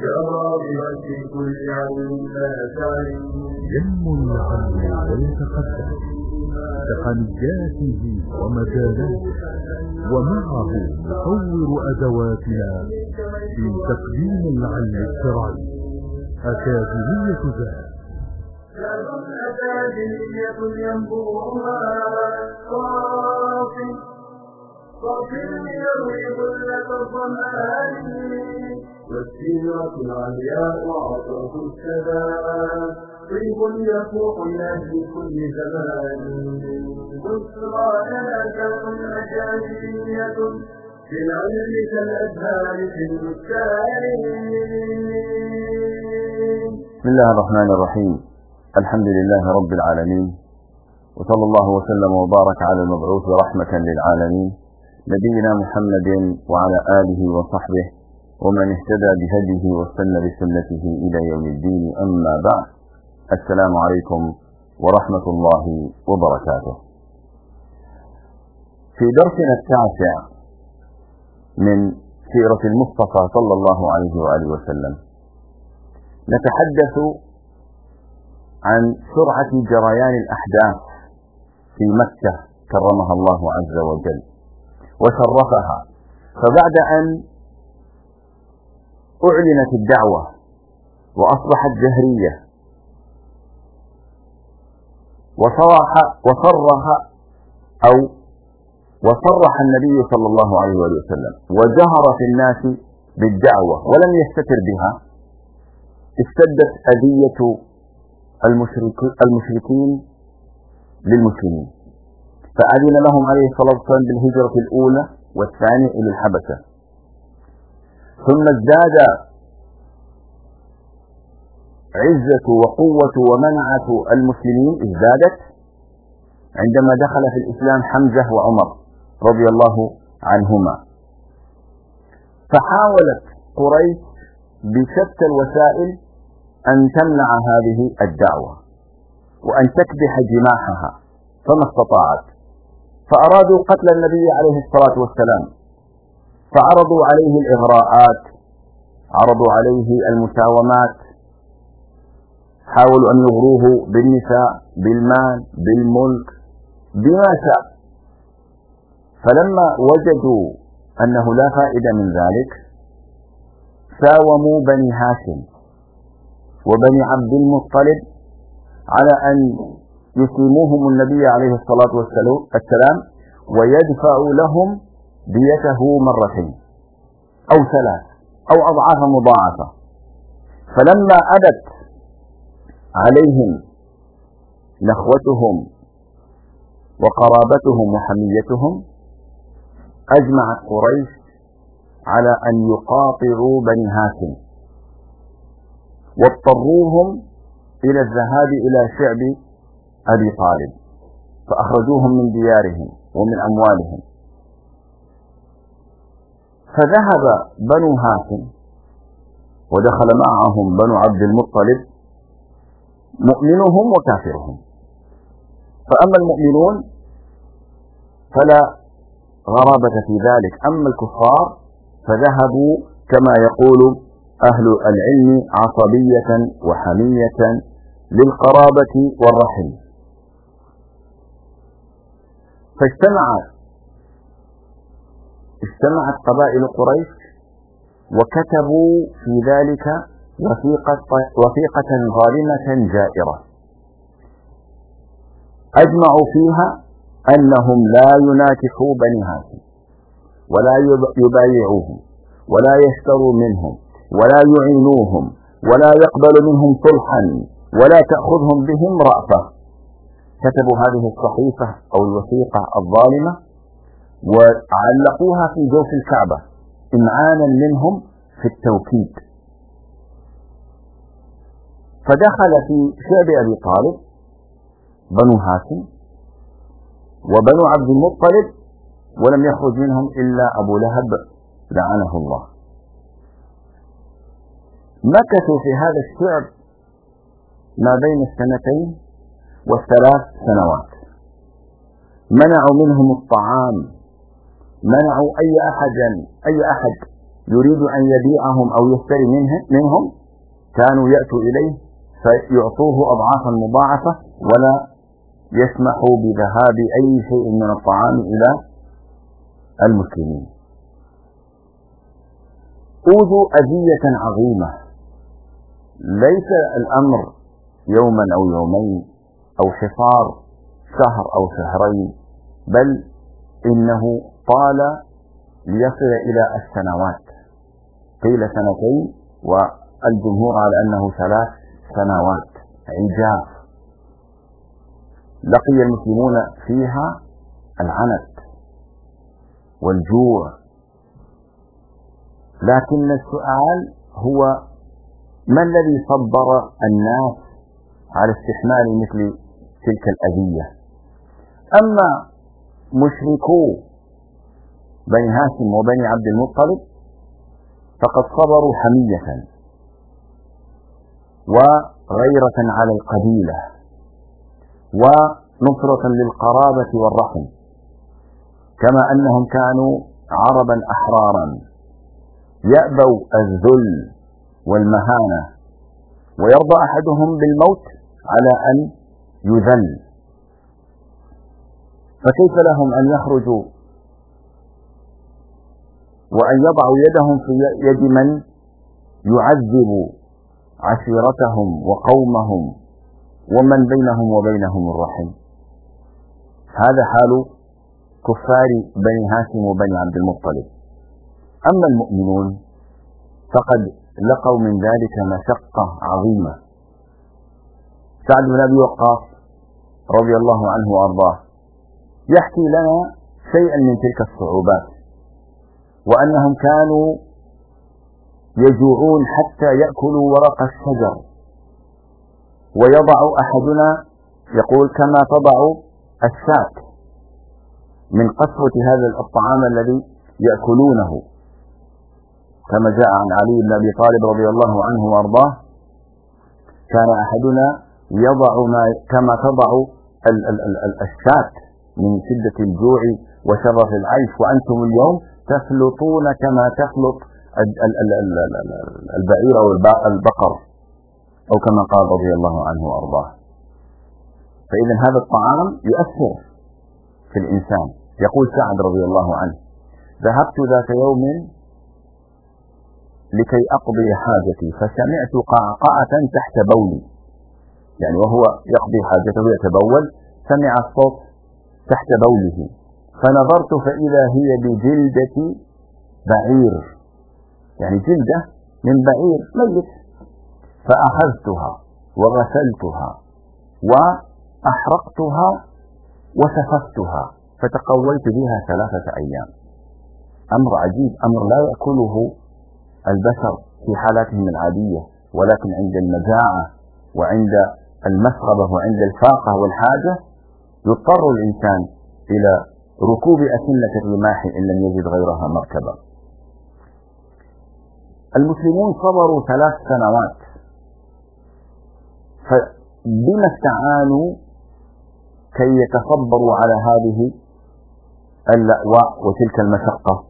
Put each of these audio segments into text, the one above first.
يا راغبا في كل علم لا تعلم. ينمو العلم ويتقدم تقنياته ومجالاته، ومعه نطور أدواتنا في تقديم العلم الشرعي. أكاديمية ذات أكاديمية ينبوعها صافي يروي ظلة الظمآن، والسيرة العلياء عطرة السلام، طيب يفوح لأهل كل زمان. بشرى لنا كون أكاديمية في العلم كالأزهار في البستان. بسم الله الرحمن الرحيم. الحمد لله رب العالمين، وصلى الله وسلم وبارك على المبعوث رحمة للعالمين نبينا محمد وعلى آله وصحبه ومن اهتدى بهديه واستنى بسنته إلى يوم الدين. أما بعد، السلام عليكم ورحمة الله وبركاته. في درسنا التاسع من سيرة المصطفى صلى الله عليه وآله وسلم نتحدث عن سرعة جريان الأحداث في مكة كرمها الله عز وجل وشرفها. فبعد أن أعلنت الدعوة وأصبحت جهرية وصرح النبي صلى الله عليه وسلم وجهر في الناس بالدعوة ولم يستتر بها، اشتدت أذية المشركين للمسلمين، فأذن لهم عليه الصلاة والسلام بالهجرة الأولى والثانية إلى الحبشة. ثم ازداد عزة وقوة ومنعة المسلمين ازدادت عندما دخل في الإسلام حمزة وعمر رضي الله عنهما، فحاولت قريش بشتى الوسائل أن تمنع هذه الدعوة وأن تكبح جماحها، فما استطاعت، فأرادوا قتل النبي عليه الصلاة والسلام، فعرضوا عليه الإغراءات، عرضوا عليه المساومات، حاولوا أن يغروه بالنساء، بالمال، بالملك، بما شاء. فلما وجدوا أنه لا فائدة من ذلك ساوموا بني هاشم وبني عبد المطلب على أن يسلموهم النبي عليه الصلاة والسلام ويدفعوا لهم ديته مرتين أو ثلاث أو أضعاف مضاعفة. فلما أبت عليهم نخوتهم وقرابتهم وحميتهم أجمعت قريش على أن يقاطعوا بني هاشم، واضطروهم إلى الذهاب إلى شعب أبي طالب، فأخرجوهم من ديارهم ومن أموالهم. فذهب بنو هاشم ودخل معهم بنو عبد المطلب مؤمنهم وكافرهم. فأما المؤمنون فلا غرابة في ذلك، أما الكفار فذهبوا كما يقول أهل العلم عصبية وحمية للقرابة والرحم. فاجتمعت قبائل قريش وكتبوا في ذلك وثيقة ظالمة جائرة أجمعوا فيها أنهم لا يناكحوا بني هاشم ولا يبايعوهم ولا يشتروا منهم ولا يعينوهم ولا يقبل منهم صلحا ولا تأخذهم بهم رأفة. كتبوا هذه الصحيفة أو الوثيقة الظالمة وعلقوها في جوف الكعبة إمعانا منهم في التوكيد. فدخل في شعب أبي طالب بنو هاشم وبنو عبد المطلب، ولم يخرج منهم إلا أبو لهب لعنه الله. مكثوا في هذا الشعب ما بين 2 و3 سنوات، منعوا منهم الطعام، منعوا أي أحد يريد أن يبيعهم أو يشتري منهم كانوا يأتوا إليه فيعطوه أضعافا مضاعفة ولا يسمحوا بذهاب أي شيء من الطعام إلى المسلمين. أوذوا أذية عظيمة، ليس الأمر يوما أو يومين أو حصار شهر أو شهرين، بل إنه طال ليصل إلى السنوات، قيل سنتين والجمهور على أنه 3 سنوات عجاف لقي المسلمون فيها العنت والجوع. لكن السؤال هو ما الذي صبر الناس على استحمال مثل تلك الأذية؟ أما مشركو بني هاشم وبني عبد المطلب فقد صبروا حمية وغيرة على القبيلة ونصرة للقرابة والرحم، كما أنهم كانوا عربا أحرارا يأبوا الذل والمهانة، ويرضى أحدهم بالموت على أن يذل. فكيف لهم أن يخرجوا وأن يضعوا يدهم في يد من يعذب عشيرتهم وقومهم ومن بينهم وبينهم الرحم؟ هذا حال كفار بني هاشم وبني عبد المطلب. أما المؤمنون فقد لقوا من ذلك مشقة عظيمة. سعد بن أبي وقاص رضي الله عنه وأرضاه يحكي لنا شيئا من تلك الصعوبات، وأنهم كانوا يجوعون حتى يأكلوا ورق الشجر، ويضع أحدنا يقول كما تضع الشاة من قسوة هذا الطعام الذي يأكلونه، كما جاء عن علي بن أبي طالب رضي الله عنه وأرضاه كان أحدنا يضع كما تضع الشاة من شدة الجوع وشرف العيش، وأنتم اليوم تفلطون كما تفلط البعير أو البقر، أو كما قال رضي الله عنه وأرضاه. فإذا هذا الطعام يؤثر في الإنسان. يقول سعد رضي الله عنه ذهبت ذات يوم لكي أقضي حاجتي فسمعت قعقعة تحت بولي، يعني وهو يقضي حاجته يتبول سمع الصوت تحت بوله، فنظرت فإذا هي بجلدة بعير، يعني جلدة من بعير ميت، فأخذتها وغسلتها وأحرقتها وسفكتها فتقويت بها 3 أيام. أمر عجيب، أمر لا يأكله البشر في حالاتهم العادية، ولكن عند المجاعة وعند المسغبة وعند الفاقة والحاجة يضطر الإنسان إلى ركوب أسنة الرماح إن لم يجد غيرها مركبا. المسلمون صبروا 3 سنوات، فبما استعانوا كي يتصبروا على هذه اللأواء وتلك المشقة؟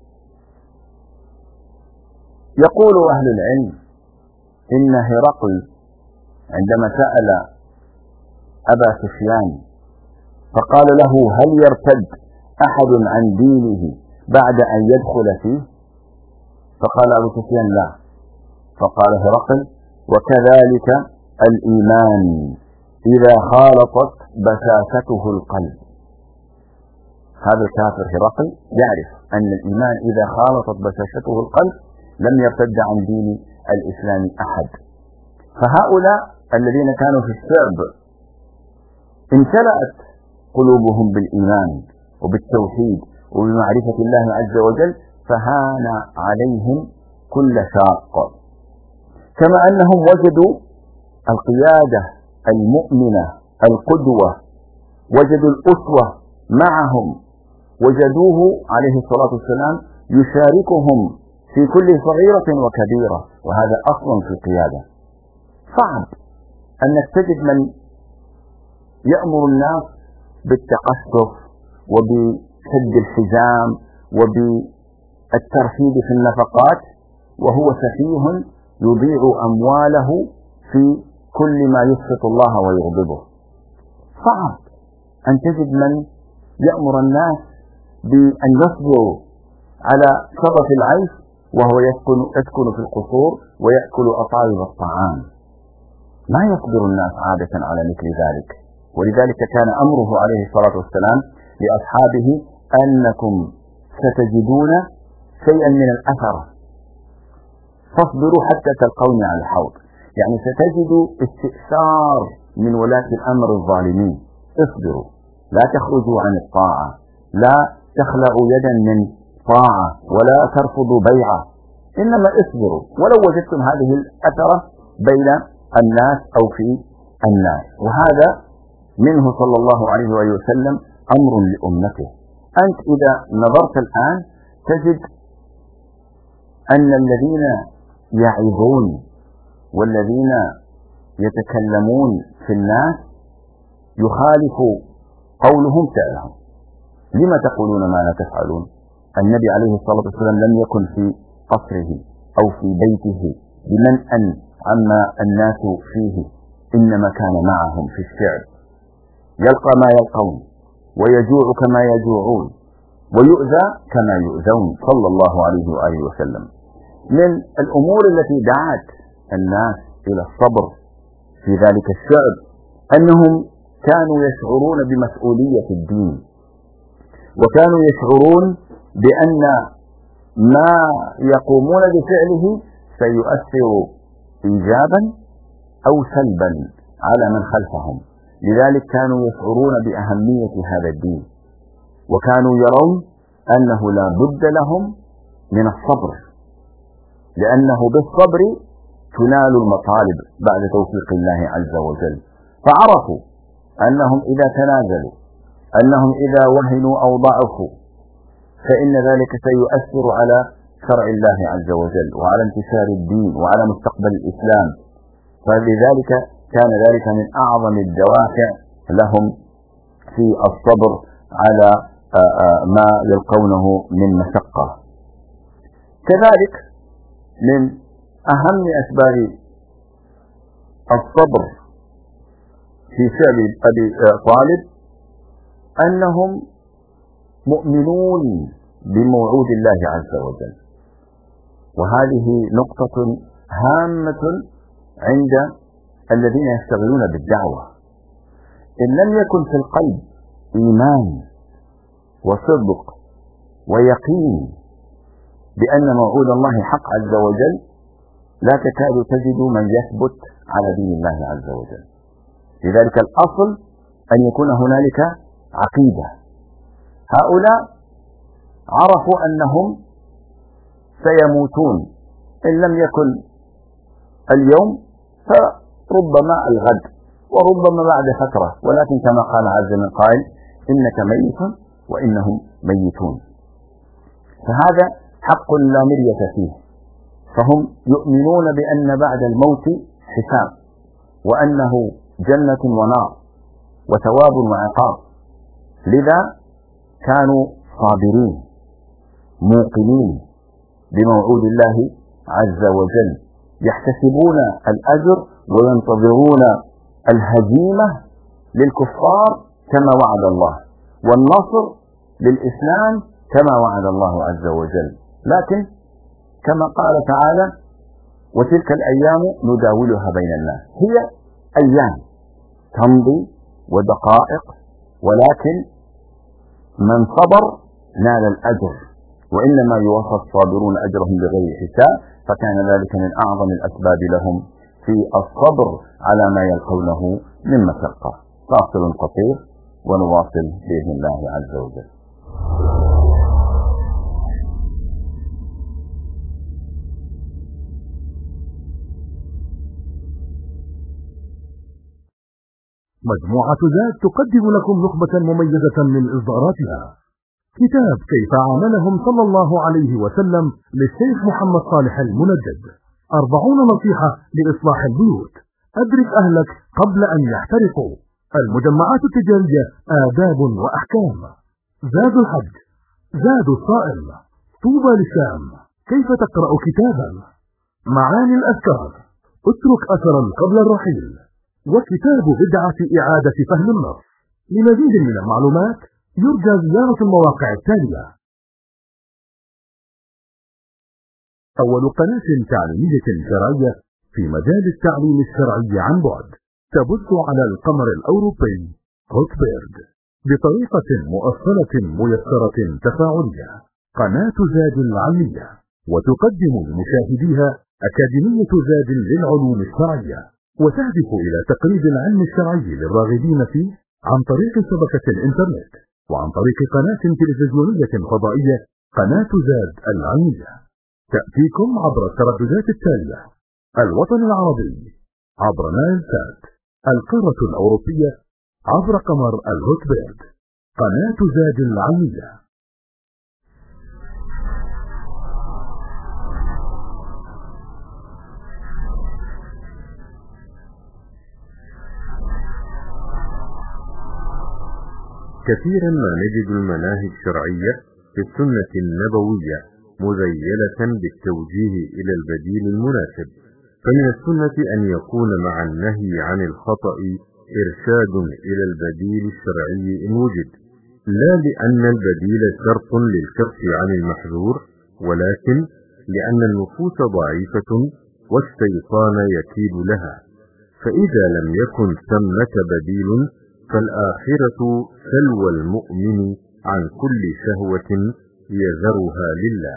يقول أهل العلم إن هرقل عندما سأل أبا سفيان فقال له هل يرتد أحد عن دينه بعد أن يدخل فيه؟ فقال أبو سفيان لا. فقال هرقل وكذلك الإيمان إذا خالطت بشاشته القلب. هذا الكافر هرقل يعرف أن الإيمان إذا خالطت بشاشته القلب لم يرتد عن دين الإسلام أحد. فهؤلاء الذين كانوا في الشعب امتلأت قلوبهم بالإيمان وبالتوحيد وبمعرفة الله عز وجل، فهان عليهم كل شاق، كما أنهم وجدوا القيادة المؤمنة القدوة، وجدوا الأسوة معهم، وجدوه عليه الصلاة والسلام يشاركهم في كل صغيرة وكبيرة، وهذا أصل في القيادة. صعب أنك تجد من يأمر الناس بالتقشف وبشد الحزام وبتقليد الترفيه في النفقات وهو سفيه يضيع أمواله في كل ما يسخط الله ويغضبه. صعب أن تجد من يأمر الناس بأن يصبروا على شرف العيش وهو يسكن في القصور ويأكل أطايب الطعام. ما يقدر الناس عادة على مثل ذلك، ولذلك كان أمره عليه الصلاة والسلام لأصحابه أنكم ستجدون شيئا من الأثر فاصبروا حتى تلقوني على الحوض، يعني ستجدوا استئثار من ولاة الأمر الظالمين. اصبروا، لا تخرجوا عن الطاعة، لا تخلعوا يدا من طاعة ولا ترفضوا بيعة، إنما اصبروا ولو وجدتم هذه الأثرة بين الناس أو في الناس. وهذا منه صلى الله عليه وسلم أمر لأمته. أنت إذا نظرت الآن تجد أن الذين يعظون والذين يتكلمون في الناس يخالف قولهم فعلهم. لما تقولون ما لا تفعلون؟ النبي عليه الصلاة والسلام لم يكن في قصره أو في بيته بمنأ عما الناس فيه، إنما كان معهم في الشعب، يلقى ما يلقون ويجوع كما يجوعون ويؤذى كما يؤذون صلى الله عليه وآله وسلم. من الأمور التي دعت الناس إلى الصبر في ذلك الشعب أنهم كانوا يشعرون بمسؤولية الدين، وكانوا يشعرون بأن ما يقومون بفعله سيؤثر إيجابا أو سلبا على من خلفهم. لذلك كانوا يشعرون بأهمية هذا الدين، وكانوا يرون أنه لا بد لهم من الصبر، لأنه بالصبر تنال المطالب بعد توفيق الله عز وجل. فعرفوا أنهم إذا تنازلوا، أنهم إذا وهنوا أو ضعفوا، فإن ذلك سيؤثر على شرع الله عز وجل وعلى انتشار الدين وعلى مستقبل الإسلام. فلذلك كان ذلك من أعظم الدوافع لهم في الصبر على ما يلقونه من مشقة. كذلك من أهم أسباب الصبر في فعل أبي طالب أنهم مؤمنون بموعود الله عز وجل، وهذه نقطة هامة عند الذين يشتغلون بالدعوة. إن لم يكن في القلب إيمان وصدق ويقين بأن موعود الله حق عز وجل لا تكاد تجد من يثبت على دين الله عز وجل. لذلك الأصل أن يكون هنالك عقيدة. هؤلاء عرفوا أنهم سيموتون، إن لم يكن اليوم فربما الغد وربما بعد فترة، ولكن كما قال عز من قائل إنك ميت وإنهم ميتون. فهذا حق لا مرية فيه. فهم يؤمنون بأن بعد الموت حساب، وأنه جنة ونار وثواب وعقاب. لذا كانوا صابرين موقنين بموعود الله عز وجل، يحتسبون الأجر وينتظرون الهزيمة للكفار كما وعد الله، والنصر للإسلام كما وعد الله عز وجل. لكن كما قال تعالى وتلك الأيام نداولها بين الناس، هي أيام تمضي ودقائق، ولكن من صبر نال الأجر، وإنما يوفى الصابرون أجرهم بغير حساب. فكان ذلك من أعظم الأسباب لهم في الصبر على ما يلقونه من مشقة. فاصل قصير ونواصل بإذن الله عز وجل. مجموعة زاد تقدم لكم نخبة مميزة من إصداراتها. كتاب كيف عاملهم صلى الله عليه وسلم للشيخ محمد صالح المنجد، 40 نصيحة لإصلاح البيوت، أدرك أهلك قبل أن يحترقوا، المجمعات التجارية آداب وأحكام، زاد الحج، زاد الصائم، طوبى للشام. كيف تقرأ كتابا؟ معاني الأذكار، اترك أثرا قبل الرحيل، وكتاب بدعة إعادة فهم النص. لمزيد من المعلومات يرجى زيارة المواقع التالية. أول قناة تعليمية شرعية في مجال التعليم الشرعي عن بعد، تبث على القمر الأوروبي غوتبيرغ بطريقة مؤصلة ميسرة تفاعلية. قناة زاد العلمية، وتقدم لمشاهديها أكاديمية زاد للعلوم الشرعية، وتهدف إلى تقريب العلم الشرعي للراغبين فيه عن طريق شبكة الإنترنت، وعن طريق قناة تلفزيونية فضائية قناة زاد العلمية. تأتيكم عبر الترددات التالية: الوطن العربي عبر نايل سات، القارة الأوروبية عبر قمر الغوتبيرغ. قناة زاد العلمية. كثيرا ما نجد المناهج الشرعية في السنة النبوية مذيلة بالتوجيه إلى البديل المناسب، فمن السنة أن يكون مع النهي عن الخطأ إرشاد إلى البديل الشرعي إن وجد، لا لأن البديل شرط للكف عن المحذور، ولكن لأن النفوس ضعيفة والشيطان يكيد لها، فإذا لم يكن ثمة بديل فالآخرة سلوى المؤمن عن كل شهوة يذرها لله.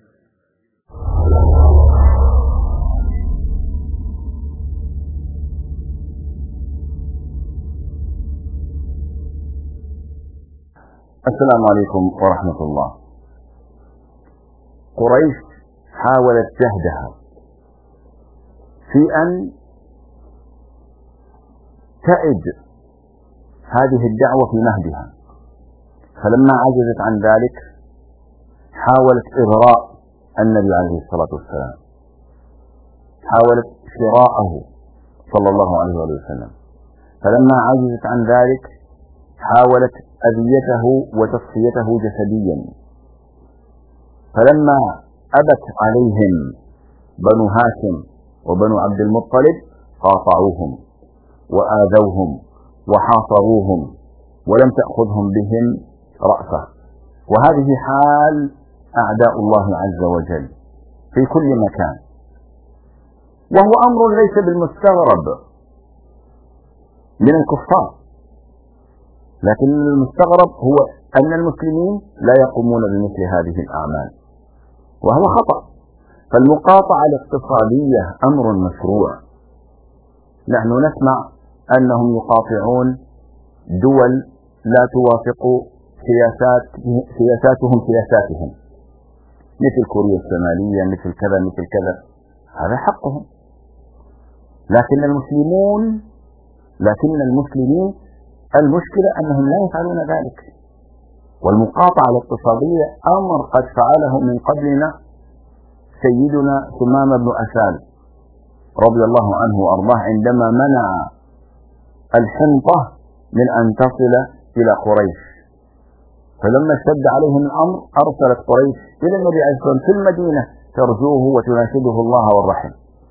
السلام عليكم ورحمة الله. قريش حاولت جهدها في أن تعد هذه الدعوة في مهدها، فلما عجزت عن ذلك حاولت إغراء النبي عليه الصلاة والسلام، حاولت شراءه صلى الله عليه وسلم، فلما عجزت عن ذلك حاولت أذيته وتصفيته جسديا، فلما أبت عليهم بنو هاشم وبنو عبد المطلب قاطعوهم وآذوهم وحاصروهم ولم تأخذهم بهم رأفة. وهذه حال أعداء الله عز وجل في كل مكان، وهو أمر ليس بالمستغرب من الكفار، لكن المستغرب هو أن المسلمين لا يقومون بمثل هذه الأعمال، وهو خطأ. فالمقاطعة الاقتصادية أمر مشروع. نحن نسمع أنهم يقاطعون دول لا توافق سياساتهم مثل كوريا الشمالية، مثل كذا مثل كذا، هذا حقهم. لكن المسلمين المشكلة أنهم لا يفعلون ذلك. والمقاطعة الاقتصادية أمر قد فعله من قبلنا سيدنا ثمامة بن أسال رضي الله عنه وأرضاه عندما منع الحنطة من أن تصل إلى قريش، فلما اشتد عليهم الأمر أرسلت قريش إلى النبي عليه الصلاة والسلام في المدينة ترجوه وتناشده الله والرحم.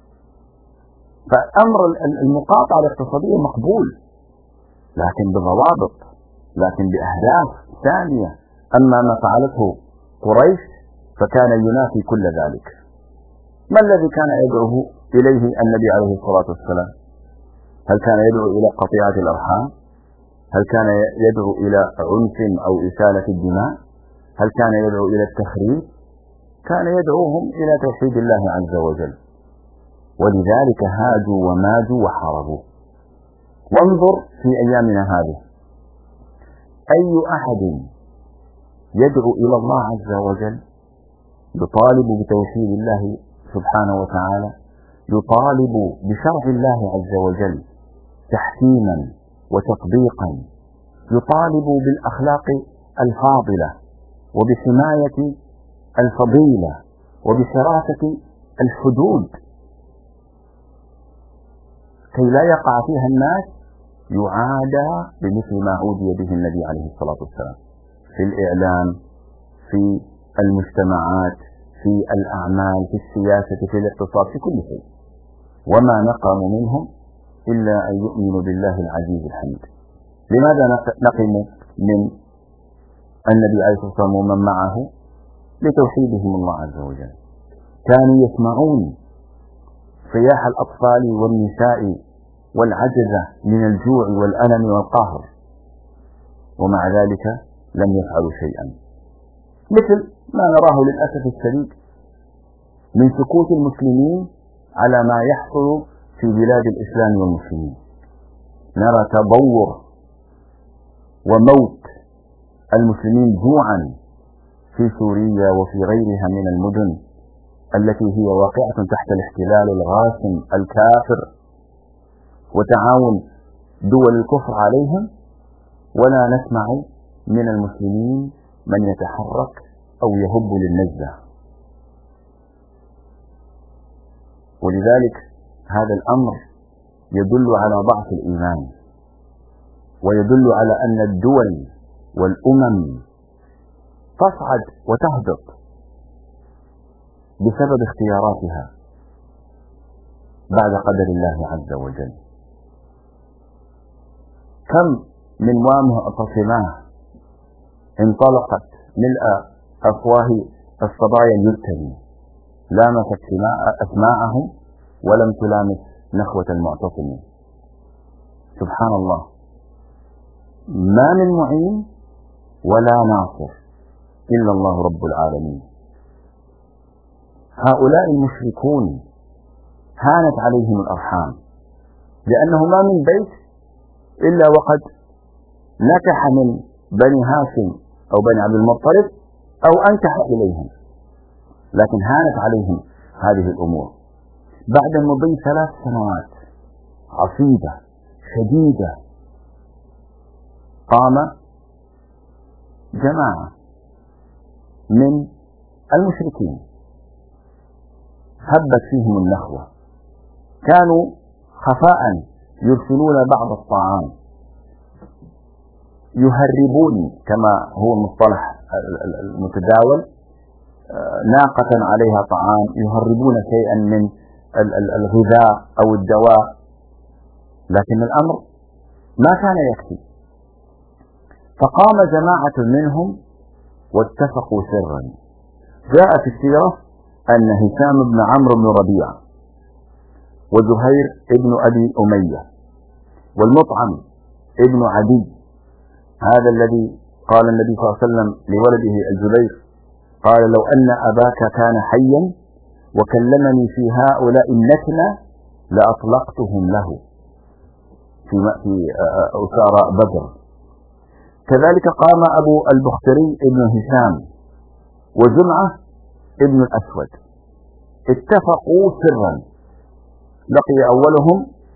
فأمر المقاطعة الاقتصادية مقبول، لكن بضوابط، لكن بأهداف ثانية. أما ما فعلته قريش فكان ينافي كل ذلك. ما الذي كان يدعوه إليه النبي عليه الصلاة والسلام؟ هل كان يدعو إلى قطيعة الأرحام؟ هل كان يدعو إلى عنف أو إسالة الدماء؟ هل كان يدعو إلى التخريب؟ كان يدعوهم إلى توحيد الله عز وجل، ولذلك هاجوا وماجوا وحاربوا. وانظر في أيامنا هذه أي أحد يدعو إلى الله عز وجل يطالب بتوحيد الله سبحانه وتعالى، يطالب بشرع الله عز وجل تحكيما وتطبيقا، يطالب بالأخلاق الفاضلة وبحماية الفضيلة وبحراسة الحدود كي لا يقع فيها الناس، يعادى بمثل ما عودي به النبي عليه الصلاة والسلام في الإعلام، في المجتمعات، في الأعمال، في السياسة، في الاقتصاد، في كل شيء. وما نقموا منهم إلا أن يؤمنوا بالله العزيز الحميد. لماذا نقموا من النبي عليه الصلاة والسلام ومن معه؟ لتوحيدهم الله عز وجل. كانوا يسمعون صياح الأطفال والنساء والعجزة من الجوع والألم والقهر، ومع ذلك لم يفعلوا شيئا، مثل ما نراه للأسف الشديد من سكوت المسلمين على ما يحصل في بلاد الإسلام والمسلمين. نرى تبور وموت المسلمين جوعا في سوريا وفي غيرها من المدن التي هي واقعة تحت الاحتلال الغاشم الكافر وتعاون دول الكفر عليهم، ولا نسمع من المسلمين من يتحرك أو يهب للنجدة. ولذلك هذا الأمر يدل على ضعف الإيمان، ويدل على أن الدول والأمم تصعد وتهبط بسبب اختياراتها بعد قدر الله عز وجل. كم من معتصمات انطلقت ملء أفواه الصبايا اليتامى، لامست أسماعهم ولم تلامس نخوة المعتصمين. سبحان الله، ما من معين ولا ناصر إلا الله رب العالمين. هؤلاء المشركون هانت عليهم الأرحام، لأنه ما من بيت إلا وقد نكح من بني هاشم أو بني عبد المطلب أو أنكح إليهم، لكن هانت عليهم هذه الأمور. بعد مضي 3 سنوات عصيبة شديدة قام جماعة من المشركين هبت فيهم النخوة. كانوا خفاء يرسلون بعض الطعام، يهربون كما هو المصطلح المتداول، ناقة عليها طعام، يهربون شيئا من الغذاء أو الدواء، لكن الأمر ما كان يكفي. فقام جماعة منهم واتفقوا سرا. جاء في السيرة أن هشام بن عمرو بن ربيعة وزهير بن أبي أمية والمطعم ابن عدي، هذا الذي قال النبي صلى الله عليه وسلم لولده الزبير، قال: لو أن أباك كان حيا وكلمني في هؤلاء النتنة لأطلقتهم له في أسارى بدر. كذلك قام أبو البختري ابن هشام وزمعة ابن الأسود، اتفقوا سرا. لقي أولهم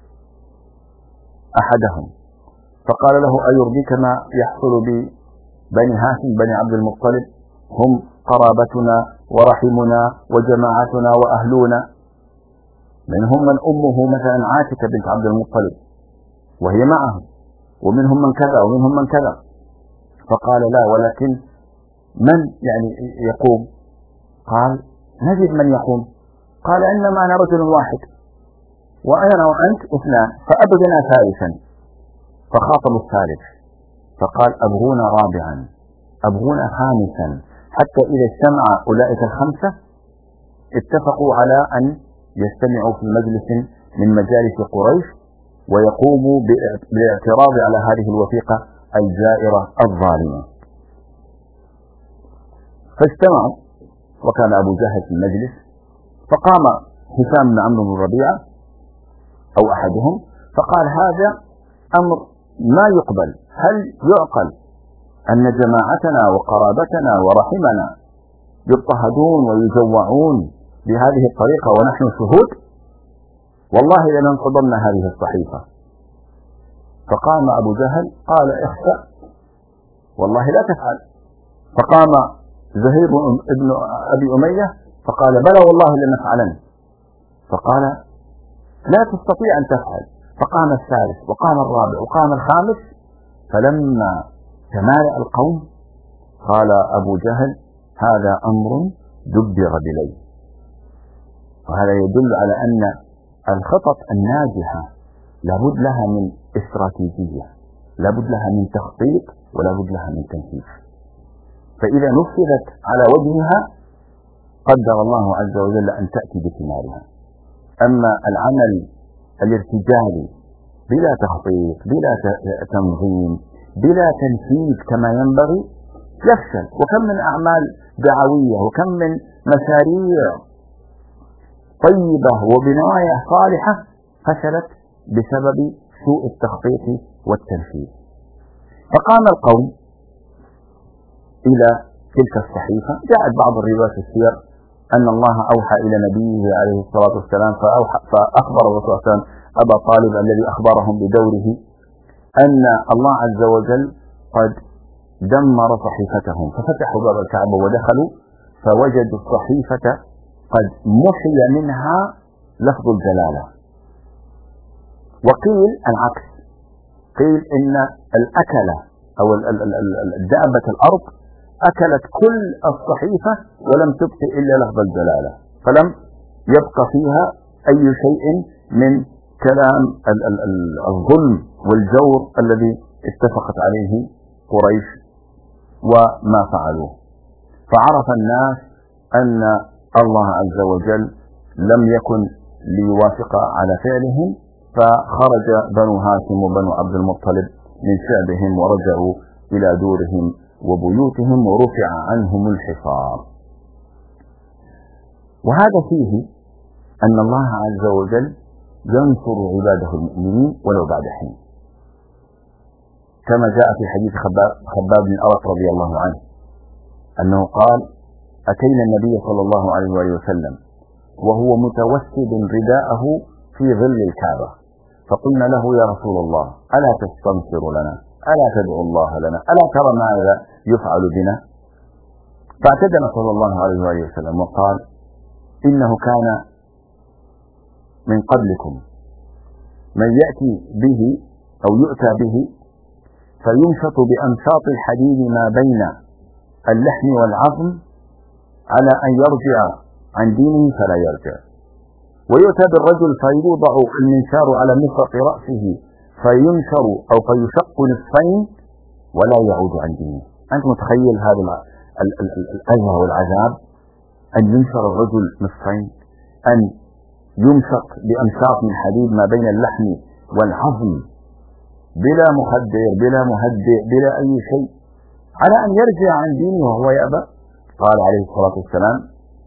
أحدهم فقال له: أيرضيك ما يحصل ببني هاشم بني عبد المطلب؟ هم قرابتنا ورحمنا وجماعتنا وأهلنا، منهم من أمه مثلا عاتكة بنت عبد المطلب وهي معهم، ومنهم من كذا ومنهم من كذا. فقال: لا، ولكن من يعني يقوم؟ قال: نجد من يقوم. قال: إنما أنا رجل واحد وأنا وأنت 2، فأبدنا ثالثا. فخاطب الثالث فقال: أبغونا رابعا، أبغونا خامسا، حتى إذا اجتمع أولئك ال5 اتفقوا على أن يجتمعوا في مجلس من مجالس قريش ويقوموا بالاعتراض على هذه الوثيقة الجائرة الظالمة. فاجتمعوا وكان أبو جهل في المجلس، فقام هشام بن عمرو بن ربيعة أو أحدهم فقال: هذا أمر ما يقبل، هل يعقل أن جماعتنا وقرابتنا ورحمنا يضطهدون ويجوعون بهذه الطريقة ونحن شهود؟ والله لننقضن هذه الصحيفة. فقام أبو جهل قال: اخسأ، والله لا تفعل. فقام زهير ابن أبي أمية فقال: بلى والله لنفعلن. فقال: لا تستطيع أن تفعل. فقام الثالث وقام الرابع وقام الخامس، فلما تمالأ القوم قال أبو جهل: هذا أمر دبر بليل. وهذا يدل على أن الخطط الناجحة لابد لها من استراتيجية، لابد لها من تخطيط، ولابد لها من تنفيذ. فإذا نفذت على وجهها قدر الله عز وجل أن تأتي بثمارها. أما العمل الارتجالي بلا تخطيط، بلا تنظيم، بلا تنفيذ كما ينبغي يفشل. وكم من أعمال دعوية، وكم من مشاريع طيبة وبنوايا صالحة فشلت بسبب سوء التخطيط والتنفيذ. فقام القوم إلى تلك الصحيفة. جاءت بعض الروايات في السير أن الله أوحى إلى نبيه عليه الصلاة والسلام فأخبر الرسول صلى الله عليه وسلم أبا طالب الذي أخبرهم بدوره أن الله عز وجل قد دمر صحيفتهم، ففتحوا باب الكعبة ودخلوا فوجدوا الصحيفة قد محي منها لفظ الجلالة. وقيل العكس، قيل إن الأكلة أو دابة الأرض أكلت كل الصحيفة ولم تبق إلا لفظ الجلالة، فلم يبقى فيها أي شيء من كلام الظلم والجور الذي اتفقت عليه قريش وما فعلوه. فعرف الناس أن الله عز وجل لم يكن ليوافق على فعلهم، فخرج بنو هاشم وبنو عبد المطلب من شعبهم ورجعوا إلى دورهم وبيوتهم ورفع عنهم الحصار. وهذا فيه أن الله عز وجل ينصر عباده المؤمنين ولو بعد حين، كما جاء في حديث خباب بن أرط رضي الله عنه أنه قال: أتينا النبي صلى الله عليه وسلم وهو متوسد رداءه في ظل الكعبة، فقلنا له: يا رسول الله، ألا تستنصر لنا؟ ألا تدعو الله لنا؟ ألا ترى ماذا يفعل بنا؟ فاعتدنا صلى الله عليه وسلم وقال: إنه كان من قبلكم من يأتي به أو يؤتى به فينشط بأنشاط الحديد ما بين اللحم والعظم على أن يرجع عن دينه فلا يرجع، ويؤتى بالرجل فيوضع المنشار على مفرق رأسه فينشر أو فيشق نصفين ولا يعود عن دينه. أنت متخيل هذا الأذى والعذاب؟ أن ينشر الرجل نصفين، أن يمشق بأمشاط من حديد ما بين اللحم والعظم بلا مخدر بلا مهدئ بلا أي شيء، على أن يرجع عن دينه وهو يأبى. قال عليه الصلاة والسلام: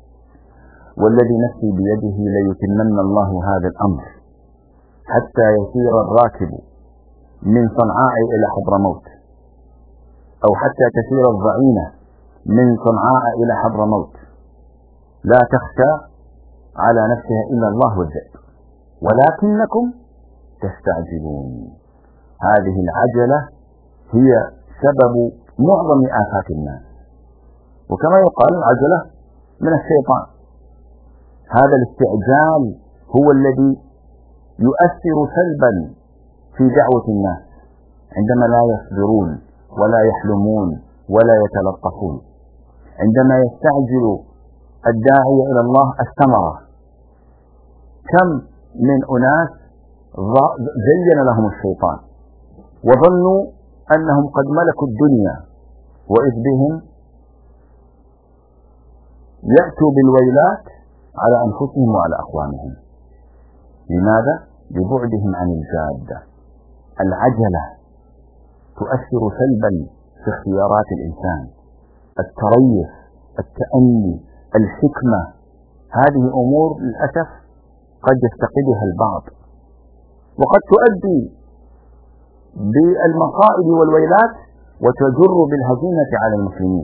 والذي نفسي بيده ليتمن الله هذا الأمر حتى يسير الراكب من صنعاء إلى حضرموت، أو حتى تسير الضعينة من صنعاء إلى حضرموت، لا تخشى على نفسها إلا الله والذئب، ولكنكم تستعجلون. هذه العجلة هي سبب معظم آفات الناس، وكما يقال العجلة من الشيطان. هذا الاستعجال هو الذي يؤثر سلبا في دعوة الناس عندما لا يصبرون ولا يحلمون ولا يتلطفون. عندما يستعجل الداعية إلى الله الثمرة. كم من أناس زين لهم الشيطان وظنوا أنهم قد ملكوا الدنيا، وإذ بهم يأتوا بالويلات على أنفسهم وعلى أقوامهم. لماذا؟ لبعدهم عن الجادة. العجلة تؤثر سلبا في اختيارات الإنسان. التريث، التأني، الحكمة، هذه أمور للأسف قد يفتقدها البعض، وقد تؤدي بالمصائب والويلات وتجر بالهزيمة على المسلمين،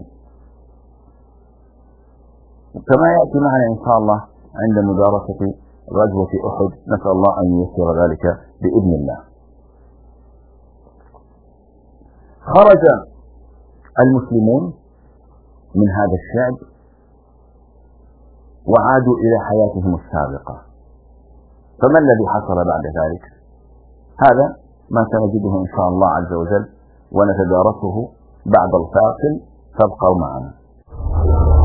كما يأتي معنا إن شاء الله عند مدارسة غزوة أحد. نسأل الله أن ييسر ذلك بإذن الله. خرج المسلمون من هذا الشعب وعادوا إلى حياتهم السابقة. فما الذي حصل بعد ذلك؟ هذا ما سنجده إن شاء الله عز وجل ونتدارسه بعد الفاصل، فابقوا معنا.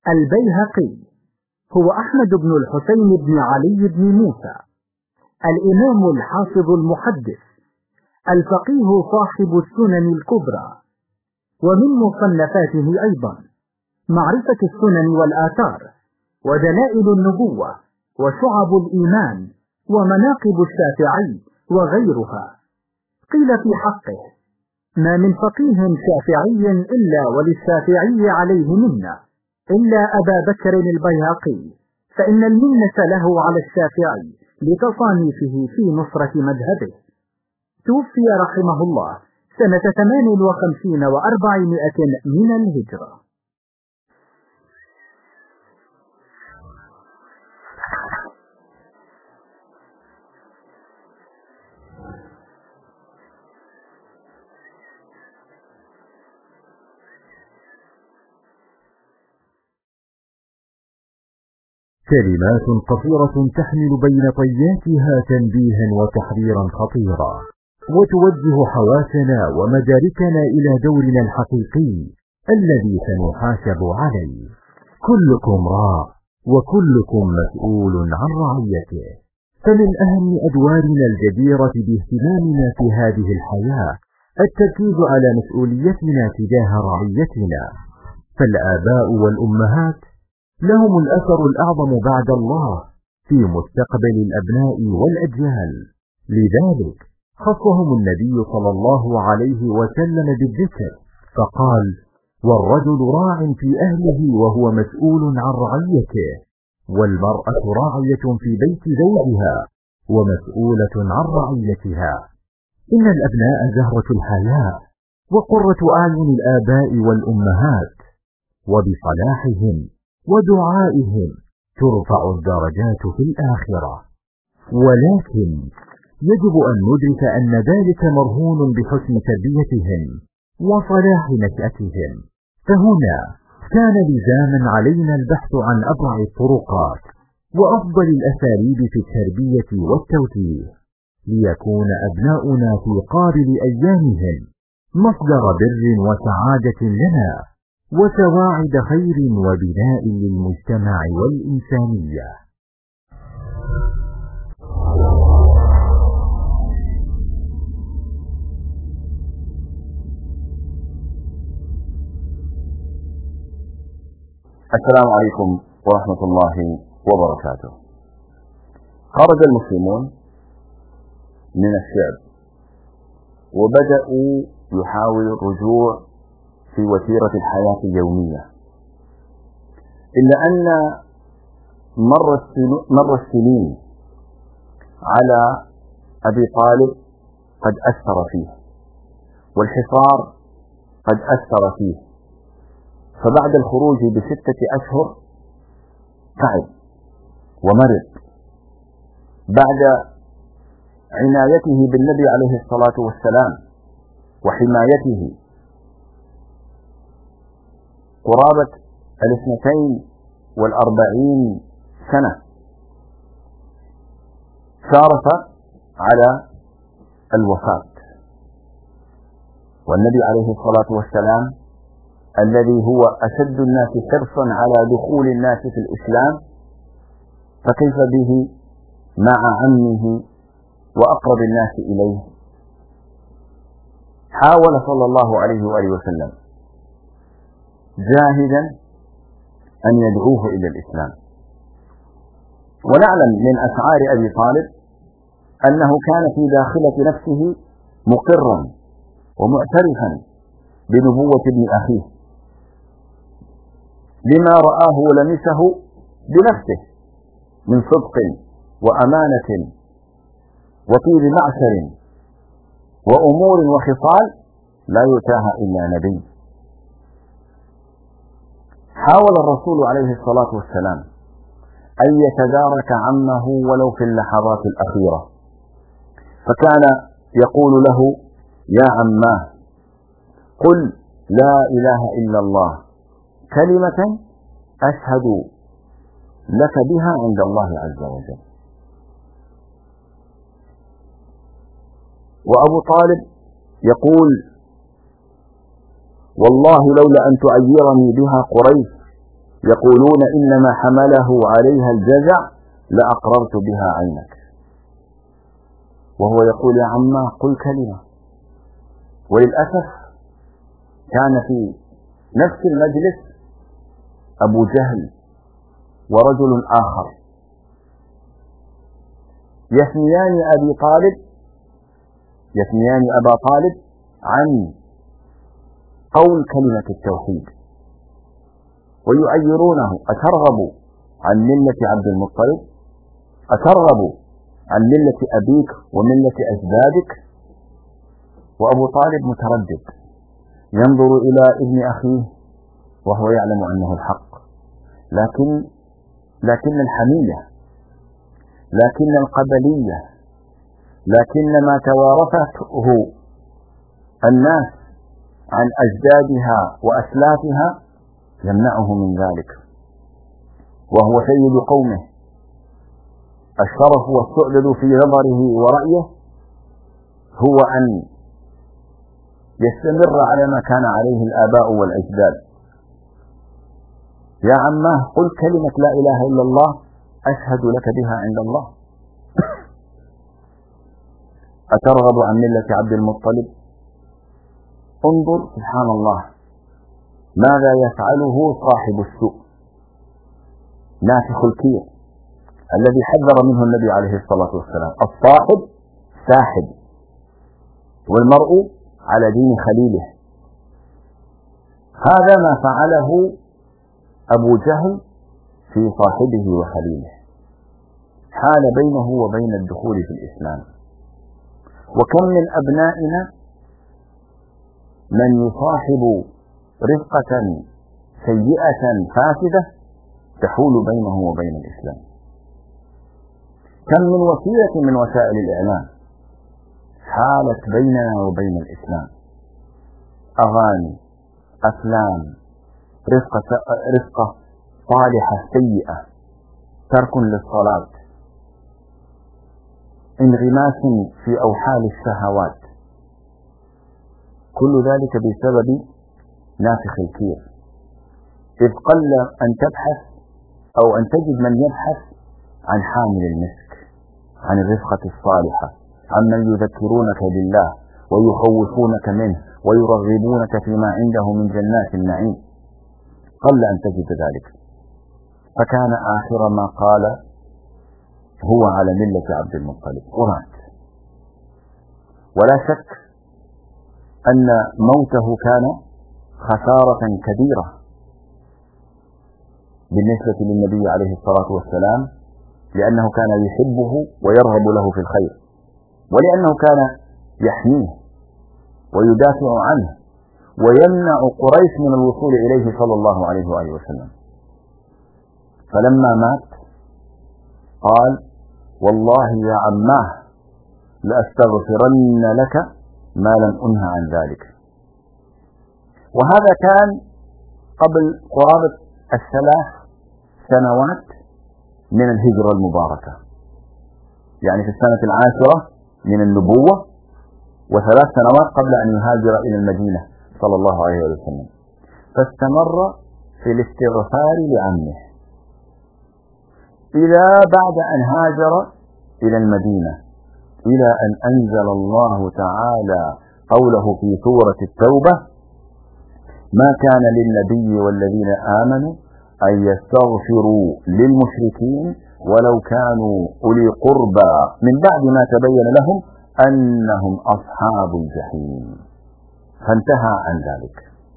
البيهقي هو أحمد بن الحسين بن علي بن موسى، الإمام الحافظ المحدث الفقيه صاحب السنن الكبرى. ومن مصنفاته أيضا معرفة السنن والآثار، ودلائل النبوة، وشعب الإيمان، ومناقب الشافعي، وغيرها. قيل في حقه: ما من فقيه شافعي إلا وللشافعي عليه منة، إلا أبا بكر البيهقي، فإن المنة له على الشافعي لتصانيفه في نصرة مذهبه. توفي رحمه الله سنة 58 و400 من الهجرة. كلمات قصيرة تحمل بين طياتها تنبيها وتحذيرا خطيرا، وتوجه حواسنا ومداركنا إلى دورنا الحقيقي الذي سنحاسب عليه. كلكم راع وكلكم مسؤول عن رعيته، فمن أهم أدوارنا الجديرة باهتمامنا في هذه الحياة التركيز على مسؤوليتنا تجاه رعيتنا. فالآباء والأمهات لهم الأثر الأعظم بعد الله في مستقبل الأبناء والأجيال، لذلك خصهم النبي صلى الله عليه وسلم بالذكر فقال: والرجل راع في أهله وهو مسؤول عن رعيته، والمرأة راعية في بيت زوجها ومسؤولة عن رعيتها. إن الأبناء زهرة الحياة وقرة أعين الآباء والأمهات، وبصلاحهم ودعائهم ترفع الدرجات في الآخرة. ولكن يجب أن ندرك أن ذلك مرهون بحسن تربيتهم وصلاح نشأتهم. فهنا كان لزاما علينا البحث عن أبرع الطرقات وأفضل الأساليب في التربية والتوجيه، ليكون أبناؤنا في قابل أيامهم مصدر بر وسعادة لنا، وسواعد خير وبناء للمجتمع والإنسانية. السلام عليكم ورحمة الله وبركاته. خرج المسلمون من الشعب وبدأوا يحاولوا الرجوع في وتيرة الحياة اليومية، إلا أن مر السنين على أبي طالب قد أثر فيه، والحصار قد أثر فيه، فبعد الخروج ب6 أشهر تعب ومرض. بعد عنايته بالنبي عليه الصلاة والسلام وحمايته قرابة 42 سنة، شارف على الوفاة، والنبي عليه الصلاة والسلام الذي هو أشد الناس حرصا على دخول الناس في الإسلام، فكيف به مع عمه وأقرب الناس إليه؟ حاول صلى الله عليه وآله وسلم جاهدا أن يدعوه إلى الإسلام. ونعلم من أشعار أبي طالب أنه كان في داخلة نفسه مقرا ومعترفا بنبوة ابن أخيه، لما رآه ولمسه بنفسه من صدق وأمانة وطيب معشر وأمور وخصال لا يؤتاها إلا نبي. حاول الرسول عليه الصلاة والسلام أن يتدارك عمه ولو في اللحظات الأخيرة، فكان يقول له: يا عماه، قل لا إله إلا الله كلمة أشهد لك بها عند الله عز وجل. وأبو طالب يقول: والله لولا أن تعيرني بها قريش يقولون إنما حمله عليها الجزع لأقررت بها عينك، وهو يقول يا عماه قل كلمة. وللأسف كان في نفس المجلس أبو جهل ورجل آخر يثنيان أبا طالب عن قول كلمة التوحيد، ويعيرونه: أترغب عن ملة عبد المطلب؟ أترغب عن ملة أبيك وملة أجدادك؟ وأبو طالب متردد ينظر إلى ابن أخيه وهو يعلم أنه الحق، لكن الحمية، لكن القبلية، لكن ما توارثته الناس عن أجدادها وأسلافها يمنعه من ذلك، وهو سيد قومه. الشرف والسؤدد في نظره ورأيه هو أن يستمر على ما كان عليه الآباء والأجداد. يا عماه قل كلمة لا إله إلا الله أشهد لك بها عند الله. أترغب عن ملة عبد المطلب؟ انظر سبحان الله ماذا يفعله صاحب السوء، نافخ الكير الذي حذر منه النبي عليه الصلاة والسلام: الصاحب ساحب، والمرء على دين خليله. هذا ما فعله أبو جهل في صاحبه وخليله، حال بينه وبين الدخول في الإسلام. وكم من أبنائنا من يصاحب رفقة سيئة فاسدة تحول بينه وبين الإسلام. كم من وسيلة من وسائل الإعلام حالت بيننا وبين الإسلام: أغاني، أفلام، رفقة صالحة سيئة، ترك للصلاة، انغماس في أوحال الشهوات، كل ذلك بسبب نافخ الكير. إذ قل أن تبحث أو أن تجد من يبحث عن حامل المسك، عن الرفقة الصالحة، عمن يذكرونك بالله ويخوفونك منه ويرغبونك فيما عنده من جنات النعيم. قل أن تجد ذلك. فكان آخر ما قال هو على ملة عبد المطلب ومات. ولا شك أن موته كان خسارة كبيرة بالنسبة للنبي عليه الصلاة والسلام، لأنه كان يحبه ويرغب له في الخير، ولأنه كان يحميه ويدافع عنه ويمنع قريش من الوصول إليه صلى الله عليه وآله وسلم. فلما مات قال: والله يا عماه لأستغفرن لك ما لم أنه عن ذلك. وهذا كان قبل قرابة 3 سنوات من الهجرة المباركة، يعني في السنة 10 من النبوة، و3 سنوات قبل أن يهاجر إلى المدينة صلى الله عليه وسلم. فاستمر في الاستغفار لعمه إلى بعد أن هاجر إلى المدينة، إلى أن أنزل الله تعالى قوله في سورة التوبة: ما كان للنبي والذين آمنوا أن يستغفروا للمشركين ولو كانوا أولي قربى من بعد ما تبين لهم أنهم أصحاب الجحيم. فانتهى عن ذلك،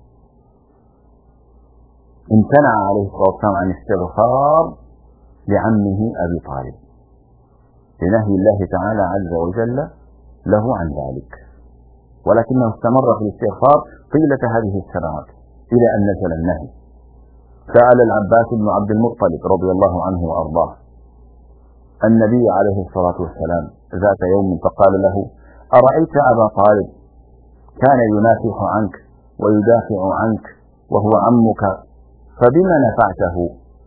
امتنع عليه الصلاة والسلام عن استغفار لعمه أبي طالب لنهي الله تعالى عز وجل له عن ذلك، ولكنه استمر في الاستغفار طيلة هذه السنوات إلى أن نزل النهي. سأل العباس بن عبد المطلب رضي الله عنه وأرضاه النبي عليه الصلاة والسلام ذات يوم فقال له: أرأيت أبا طالب كان ينافح عنك ويدافع عنك وهو عمك، فبما نفعته؟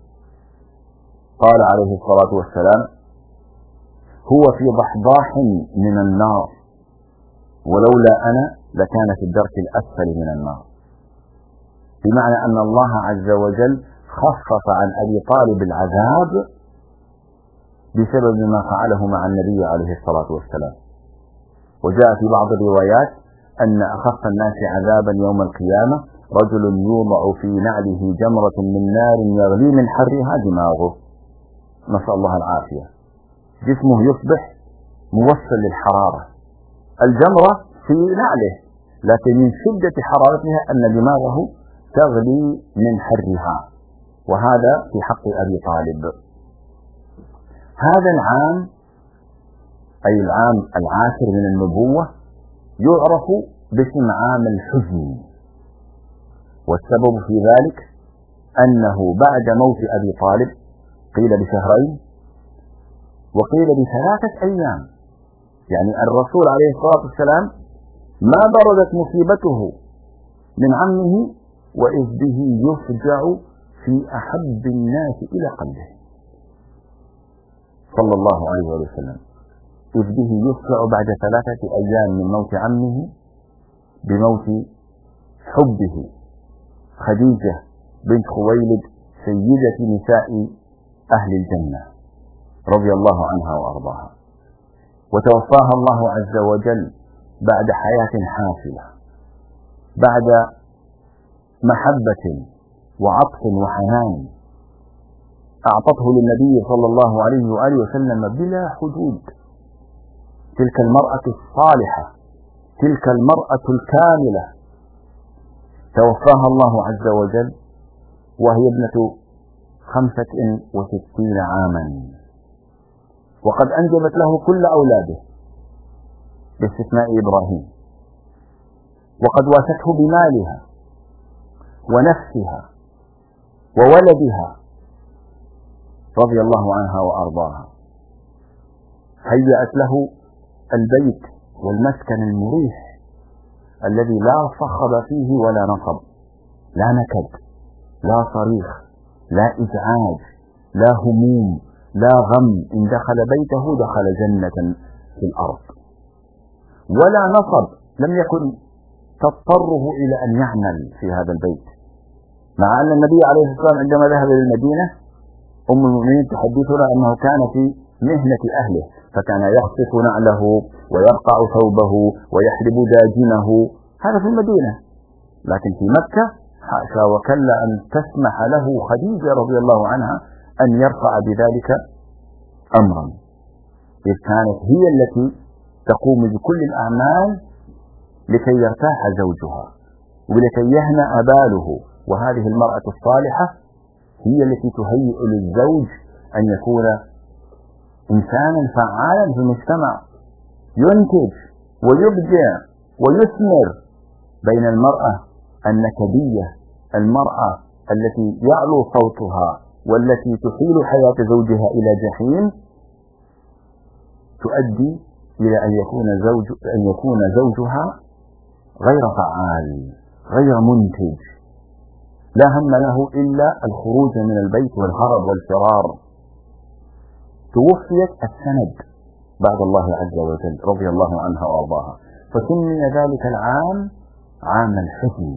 قال عليه الصلاة والسلام: هو في ضحضاح من النار، ولولا أنا لكان في الدرك الأسفل من النار. بمعنى أن الله عز وجل خفف عن أبي طالب العذاب بسبب ما فعله مع النبي عليه الصلاة والسلام. وجاء في بعض الروايات أن أخف الناس عذابا يوم القيامة رجل يوضع في نعله جمرة من نار يغلي من حرها دماغه، نسأل الله العافية، جسمه يصبح موصل للحرارة، الجمرة في نعله لكن من شدة حرارتها أن دماغه تغلي من حرها، وهذا في حق أبي طالب. هذا العام أي العام العاشر من النبوة يعرف باسم عام الحزن، والسبب في ذلك أنه بعد موت أبي طالب قيل بشهرين وقيل ب3 أيام، يعني الرسول عليه الصلاة والسلام ما بردت مصيبته من عمه وإذ به يفجع في أحب الناس إلى قلبه صلى الله عليه وسلم، إذ به يفجع بعد 3 أيام من موت عمه بموت حبه خديجة بنت خويلد سيدة نساء أهل الجنة رضي الله عنها وأرضاها، وتوفاها الله عز وجل بعد حياة حافلة، بعد محبة وعطف وحنان أعطته للنبي صلى الله عليه وآله وسلم بلا حدود. تلك المرأة الصالحة، تلك المرأة الكاملة، توفاها الله عز وجل وهي ابنة 65 عاما، وقد أنجبت له كل أولاده باستثناء إبراهيم، وقد واسته بمالها ونفسها وولدها رضي الله عنها وأرضاها، هيأت له البيت والمسكن المريح الذي لا صخب فيه ولا نصب، لا نكد، لا صريخ، لا إزعاج، لا هموم، لا غم، إن دخل بيته دخل جنة في الأرض، ولا نصب، لم يكن تضطره إلى أن يعمل في هذا البيت، مع أن النبي عليه الصلاة والسلام عندما ذهب إلى المدينة أم المؤمنين تحدثنا أنه كان في مهنة أهله، فكان يخصف نعله ويرقع ثوبه ويحلب داجنه، هذا في المدينة، لكن في مكة حاشا وكلا أن تسمح له خديجة رضي الله عنها أن يرفع بذلك أمرا، إذ كانت هي التي تقوم بكل الأعمال لكي يرتاح زوجها ولكي يهنأ باله، وهذه المرأة الصالحة هي التي تهيئ للزوج أن يكون إنسانا فعالا في المجتمع، ينتج ويبدع ويثمر، بين المرأة النكدية، المرأة التي يعلو صوتها والتي تحيل حياة زوجها إلى جحيم، تؤدي إلى أن يكون زوجها غير فعال، غير منتج، لا هم له إلا الخروج من البيت والهرب والفرار. توفيت السند بعد الله عز وجل رضي الله عنها وارضاها، فسمي ذلك العام عام الحزن،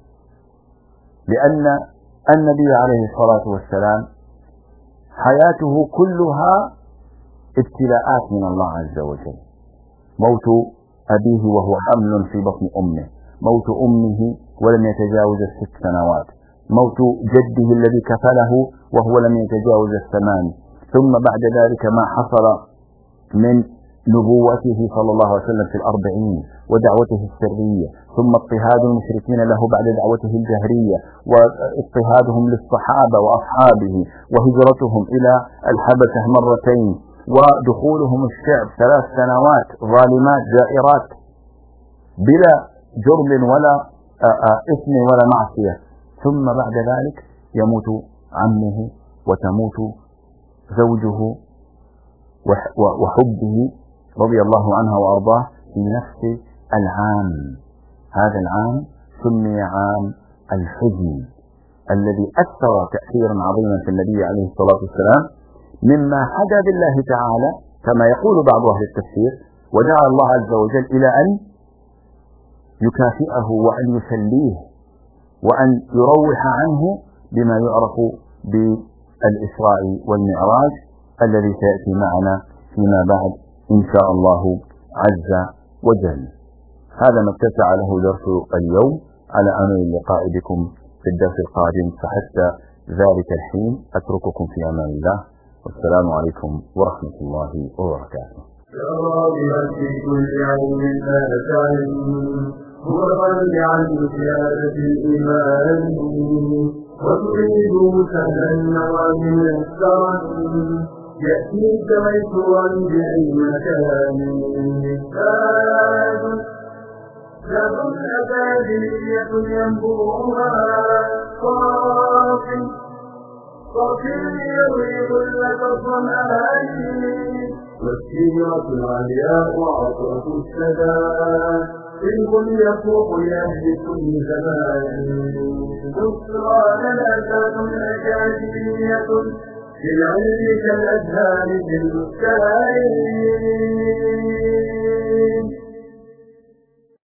لأن النبي عليه الصلاة والسلام حياته كلها ابتلاءات من الله عز وجل، موت أبيه وهو حمل في بطن أمه، موت أمه ولم يتجاوز 6 سنوات، موت جده الذي كفله وهو لم يتجاوز 8، ثم بعد ذلك ما حصل من نبوته صلى الله عليه وسلم في 40 ودعوته السرية، ثم اضطهاد المشركين له بعد دعوته الجهرية، واضطهادهم للصحابة وأصحابه، وهجرتهم إلى الحبشة 2 مرات، ودخولهم الشعب 3 سنوات ظالمات جائرات بلا جرم ولا إثم ولا معصية، ثم بعد ذلك يموت عمه وتموت زوجه وحبه رضي الله عنها وأرضاه في نفس العام. هذا العام سمي عام الحزن الذي أثر تأثيرا عظيما في النبي عليه الصلاة والسلام، مما حدا بالله تعالى كما يقول بعض أهل التفسير، ودعا الله عز وجل إلى أن يكافئه وأن يسليه وأن يروح عنه بما يعرف بالإسراء والمعراج الذي سيأتي معنا فيما بعد إن شاء الله عز وجل. هذا ما اتسع له درس اليوم، على أمل اللقاء بكم في الدرس القادم، فحتى ذلك الحين أترككم في أمان الله، والسلام عليكم ورحمة الله وبركاته. في كل يوم لا تعلم هو القلب عن زيادة الإيمان، وتريد سهلا النوام السرن يأتيك ميسورا بأي مكان. ذات أكاديمية ينبوها صافي يروي لك الظمآن، والسيرة العلياء عطرة السدى صدق يفوق لأهل كل زمان. بشرى لنا ذات أكاديمية للعلم كالأزهار في البستان.